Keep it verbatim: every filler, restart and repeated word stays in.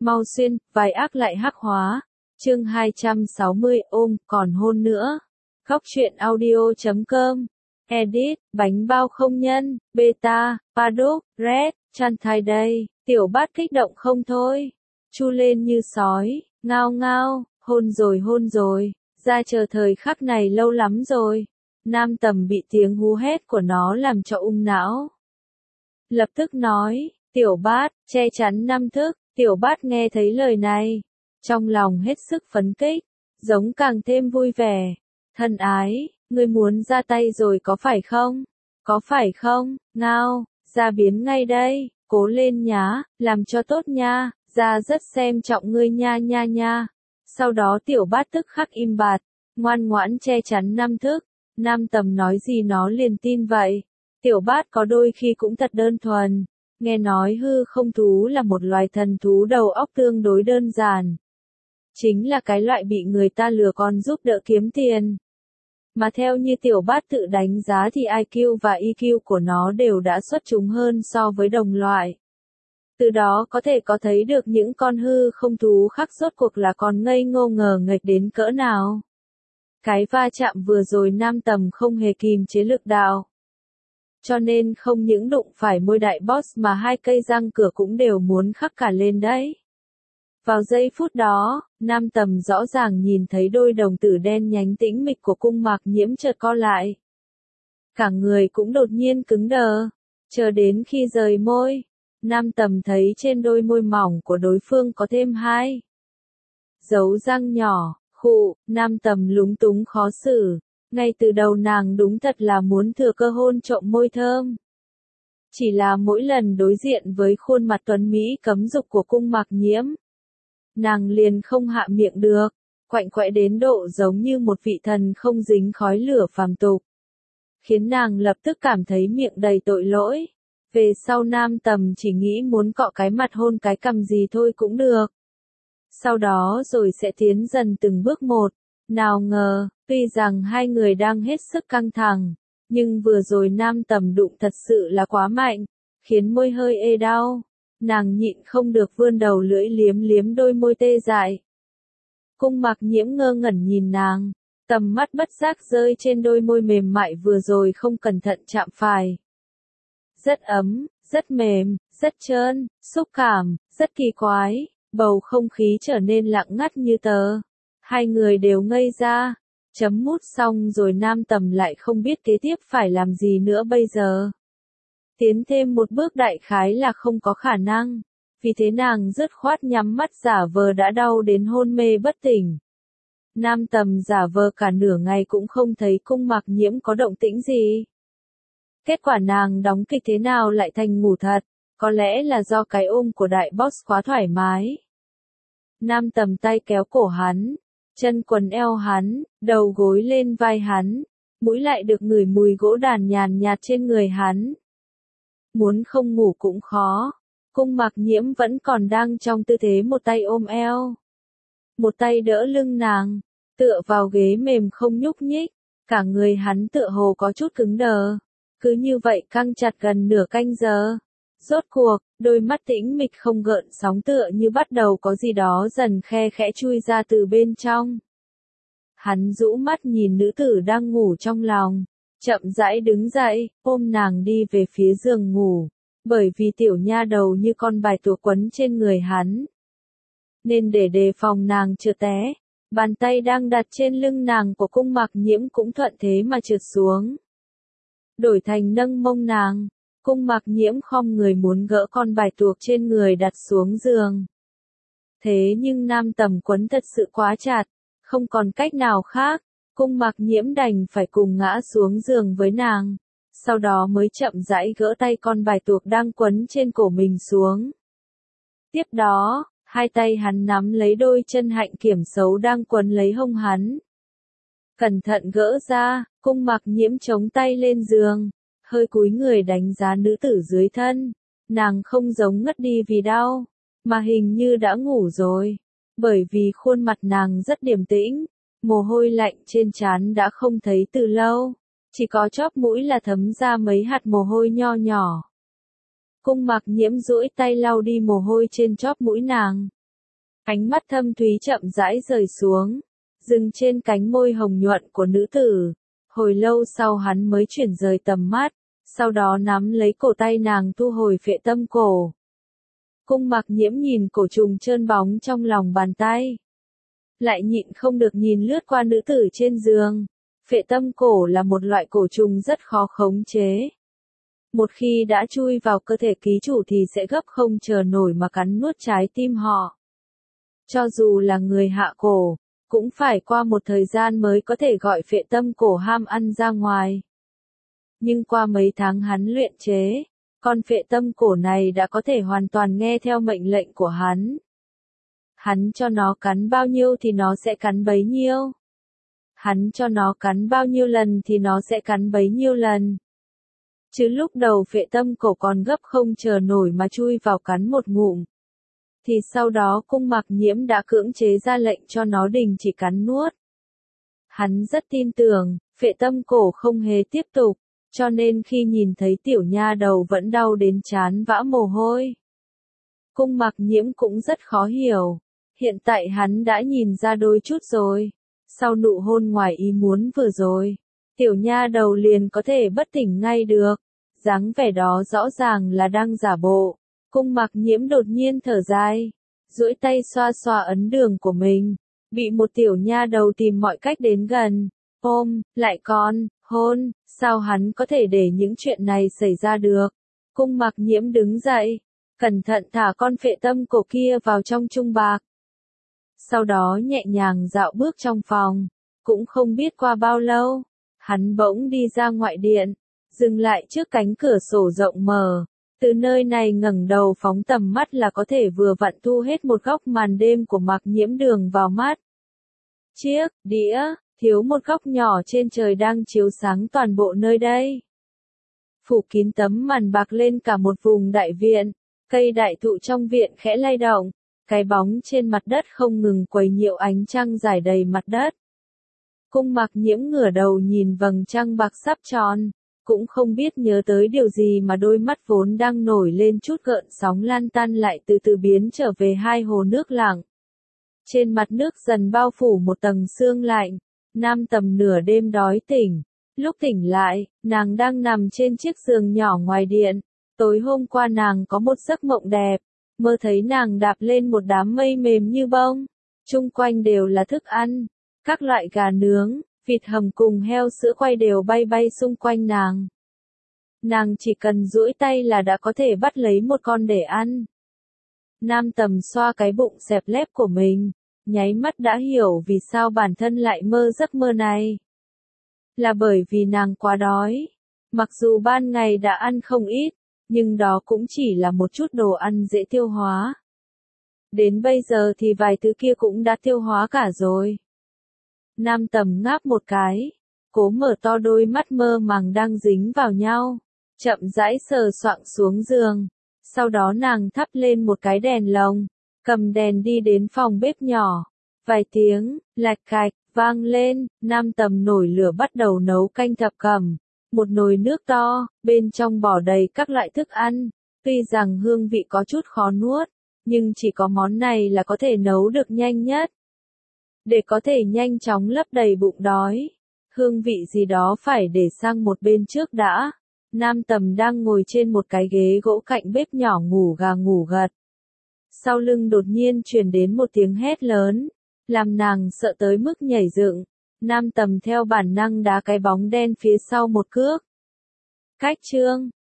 Mau xuyên, vai ác lại hắc hóa. Chương hai trăm sáu mươi ôm, còn hôn nữa. Góc truyện audio chấm com. Edit, bánh bao không nhân, beta, paddock, red, chăn thai đây. Tiểu bát kích động không thôi. Chu lên như sói, ngao ngao, hôn rồi hôn rồi. Ra chờ thời khắc này lâu lắm rồi. Nam Tầm bị tiếng hú hét của nó làm cho ung não. Lập tức nói, tiểu bát, che chắn năm thức. Tiểu bát nghe thấy lời này, trong lòng hết sức phấn kích, giống càng thêm vui vẻ. Thân ái, ngươi muốn ra tay rồi có phải không? Có phải không? Ngao, ra biến ngay đây, cố lên nhá, làm cho tốt nha, ra rất xem trọng ngươi nha nha nha. Sau đó tiểu bát tức khắc im bặt, ngoan ngoãn che chắn năm thức. Nam Tầm nói gì nó liền tin vậy. Tiểu bát có đôi khi cũng thật đơn thuần. Nghe nói hư không thú là một loài thần thú đầu óc tương đối đơn giản. Chính là cái loại bị người ta lừa con giúp đỡ kiếm tiền. Mà theo như tiểu bát tự đánh giá thì i kiu và e kiu của nó đều đã xuất chúng hơn so với đồng loại. Từ đó có thể có thấy được những con hư không thú khác rốt cuộc là còn ngây ngô ngờ nghệch đến cỡ nào. Cái va chạm vừa rồi Nam Tầm không hề kìm chế lực đạo. Cho nên không những đụng phải môi đại boss mà hai cây răng cửa cũng đều muốn khắc cả lên đấy. Vào giây phút đó, Nam Tầm rõ ràng nhìn thấy đôi đồng tử đen nhánh tĩnh mịch của cung Mạc Nhiễm chợt co lại. Cả người cũng đột nhiên cứng đờ, chờ đến khi rời môi, Nam Tầm thấy trên đôi môi mỏng của đối phương có thêm hai dấu răng nhỏ, khụ, Nam Tầm lúng túng khó xử. Ngay từ đầu nàng đúng thật là muốn thừa cơ hôn trộm môi thơm. Chỉ là mỗi lần đối diện với khuôn mặt tuấn Mỹ cấm dục của cung Mạc Nhiễm, nàng liền không hạ miệng được, quạnh quẽ đến độ giống như một vị thần không dính khói lửa phàm tục. Khiến nàng lập tức cảm thấy miệng đầy tội lỗi. Về sau Nam Tầm chỉ nghĩ muốn cọ cái mặt hôn cái cằm gì thôi cũng được. Sau đó rồi sẽ tiến dần từng bước một. Nào ngờ, tuy rằng hai người đang hết sức căng thẳng, nhưng vừa rồi Nam Tầm đụng thật sự là quá mạnh, khiến môi hơi ê đau. Nàng nhịn không được vươn đầu lưỡi liếm liếm đôi môi tê dại. Cung Mạc Nhiễm ngơ ngẩn nhìn nàng, tầm mắt bất giác rơi trên đôi môi mềm mại vừa rồi không cẩn thận chạm phải. Rất ấm, rất mềm, rất trơn, xúc cảm, rất kỳ quái, bầu không khí trở nên lặng ngắt như tờ. Hai người đều ngây ra, chấm mút xong rồi Nam Tầm lại không biết kế tiếp phải làm gì nữa bây giờ. Tiến thêm một bước đại khái là không có khả năng, vì thế nàng dứt khoát nhắm mắt giả vờ đã đau đến hôn mê bất tỉnh. Nam Tầm giả vờ cả nửa ngày cũng không thấy cung Mạc Nhiễm có động tĩnh gì. Kết quả nàng đóng kịch thế nào lại thành ngủ thật, có lẽ là do cái ôm của đại boss quá thoải mái. Nam Tầm tay kéo cổ hắn, chân quần eo hắn, đầu gối lên vai hắn, mũi lại được ngửi mùi gỗ đàn nhàn nhạt trên người hắn. Muốn không ngủ cũng khó, cung Mạc Nhiễm vẫn còn đang trong tư thế một tay ôm eo, một tay đỡ lưng nàng, tựa vào ghế mềm không nhúc nhích, cả người hắn tựa hồ có chút cứng đờ, cứ như vậy căng chặt gần nửa canh giờ. Rốt cuộc, đôi mắt tĩnh mịch không gợn sóng tựa như bắt đầu có gì đó dần khe khẽ chui ra từ bên trong. Hắn rũ mắt nhìn nữ tử đang ngủ trong lòng, chậm rãi đứng dậy, ôm nàng đi về phía giường ngủ, bởi vì tiểu nha đầu như con bài tuộc quấn trên người hắn. Nên để đề phòng nàng trượt té, bàn tay đang đặt trên lưng nàng của cung Mạc Nhiễm cũng thuận thế mà trượt xuống. Đổi thành nâng mông nàng. Cung Mạc Nhiễm khom người muốn gỡ con bài tuộc trên người đặt xuống giường. Thế nhưng Nam Tầm quấn thật sự quá chặt, không còn cách nào khác, cung Mạc Nhiễm đành phải cùng ngã xuống giường với nàng, sau đó mới chậm rãi gỡ tay con bài tuộc đang quấn trên cổ mình xuống. Tiếp đó, hai tay hắn nắm lấy đôi chân hạnh kiểm xấu đang quấn lấy hông hắn. Cẩn thận gỡ ra, cung Mạc Nhiễm chống tay lên giường. Hơi cúi người đánh giá nữ tử dưới thân, nàng không giống ngất đi vì đau, mà hình như đã ngủ rồi, bởi vì khuôn mặt nàng rất điềm tĩnh, mồ hôi lạnh trên trán đã không thấy từ lâu, chỉ có chóp mũi là thấm ra mấy hạt mồ hôi nho nhỏ. Cung Mạc Nhiễm duỗi tay lau đi mồ hôi trên chóp mũi nàng, Ánh mắt thâm thúy chậm rãi rời xuống, dừng trên cánh môi hồng nhuận của nữ tử. Hồi lâu sau hắn mới chuyển rời tầm mắt, sau đó nắm lấy cổ tay nàng thu hồi phệ tâm cổ. Cung Mặc Nhiễm nhìn cổ trùng trơn bóng trong lòng bàn tay. Lại nhịn không được nhìn lướt qua nữ tử trên giường. Phệ tâm cổ là một loại cổ trùng rất khó khống chế. Một khi đã chui vào cơ thể ký chủ thì sẽ gấp không chờ nổi mà cắn nuốt trái tim họ. Cho dù là người hạ cổ, cũng phải qua một thời gian mới có thể gọi phệ tâm cổ ham ăn ra ngoài. Nhưng qua mấy tháng hắn luyện chế, con phệ tâm cổ này đã có thể hoàn toàn nghe theo mệnh lệnh của hắn. Hắn cho nó cắn bao nhiêu thì nó sẽ cắn bấy nhiêu. Hắn cho nó cắn bao nhiêu lần thì nó sẽ cắn bấy nhiêu lần. Chứ lúc đầu phệ tâm cổ còn gấp không chờ nổi mà chui vào cắn một ngụm. Thì sau đó Cung Mặc Nhiễm đã cưỡng chế ra lệnh cho nó đình chỉ cắn nuốt. Hắn rất tin tưởng, phệ tâm cổ không hề tiếp tục, cho nên khi nhìn thấy tiểu nha đầu vẫn đau đến trán vã mồ hôi. Cung Mặc Nhiễm cũng rất khó hiểu, hiện tại hắn đã nhìn ra đôi chút rồi. Sau nụ hôn ngoài ý muốn vừa rồi, tiểu nha đầu liền có thể bất tỉnh ngay được, dáng vẻ đó rõ ràng là đang giả bộ. Cung Mặc Nhiễm đột nhiên thở dài, duỗi tay xoa xoa ấn đường của mình, bị một tiểu nha đầu tìm mọi cách đến gần, ôm, lại còn, hôn, sao hắn có thể để những chuyện này xảy ra được. Cung Mặc Nhiễm đứng dậy, cẩn thận thả con phệ tâm cổ kia vào trong chung bạc. Sau đó nhẹ nhàng dạo bước trong phòng, cũng không biết qua bao lâu, hắn bỗng đi ra ngoại điện, dừng lại trước cánh cửa sổ rộng mở. Từ nơi này ngẩng đầu phóng tầm mắt là có thể vừa vặn thu hết một góc màn đêm của Mặc Nhiễm Đường vào mắt. Chiếc đĩa, thiếu một góc nhỏ trên trời đang chiếu sáng toàn bộ nơi đây. Phủ kín tấm màn bạc lên cả một vùng đại viện, cây đại thụ trong viện khẽ lay động, cái bóng trên mặt đất không ngừng quấy nhiễu ánh trăng rải đầy mặt đất. Cung Mặc Nhiễm ngửa đầu nhìn vầng trăng bạc sắp tròn. Cũng không biết nhớ tới điều gì mà đôi mắt vốn đang nổi lên chút gợn sóng lan tan lại từ từ biến trở về hai hồ nước lặng. Trên mặt nước dần bao phủ một tầng sương lạnh, Nam Tầm nửa đêm đói tỉnh. Lúc tỉnh lại, nàng đang nằm trên chiếc giường nhỏ ngoài điện. Tối hôm qua nàng có một giấc mộng đẹp, mơ thấy nàng đạp lên một đám mây mềm như bông. Chung quanh đều là thức ăn, các loại gà nướng, vịt hầm cùng heo sữa quay đều bay bay xung quanh nàng. Nàng chỉ cần duỗi tay là đã có thể bắt lấy một con để ăn. Nam Tầm xoa cái bụng xẹp lép của mình, nháy mắt đã hiểu vì sao bản thân lại mơ giấc mơ này. Là bởi vì nàng quá đói. Mặc dù ban ngày đã ăn không ít, nhưng đó cũng chỉ là một chút đồ ăn dễ tiêu hóa. Đến bây giờ thì vài thứ kia cũng đã tiêu hóa cả rồi. Nam Tầm ngáp một cái, cố mở to đôi mắt mơ màng đang dính vào nhau, chậm rãi sờ soạng xuống giường. Sau đó nàng thắp lên một cái đèn lồng, cầm đèn đi đến phòng bếp nhỏ. Vài tiếng, lạch cạch, vang lên, Nam Tầm nổi lửa bắt đầu nấu canh thập cẩm. Một nồi nước to, bên trong bỏ đầy các loại thức ăn. Tuy rằng hương vị có chút khó nuốt, nhưng chỉ có món này là có thể nấu được nhanh nhất. Để có thể nhanh chóng lấp đầy bụng đói, hương vị gì đó phải để sang một bên trước đã. Nam Tầm đang ngồi trên một cái ghế gỗ cạnh bếp nhỏ ngủ gà ngủ gật. Sau lưng đột nhiên truyền đến một tiếng hét lớn, làm nàng sợ tới mức nhảy dựng. Nam Tầm theo bản năng đá cái bóng đen phía sau một cước. Cách chương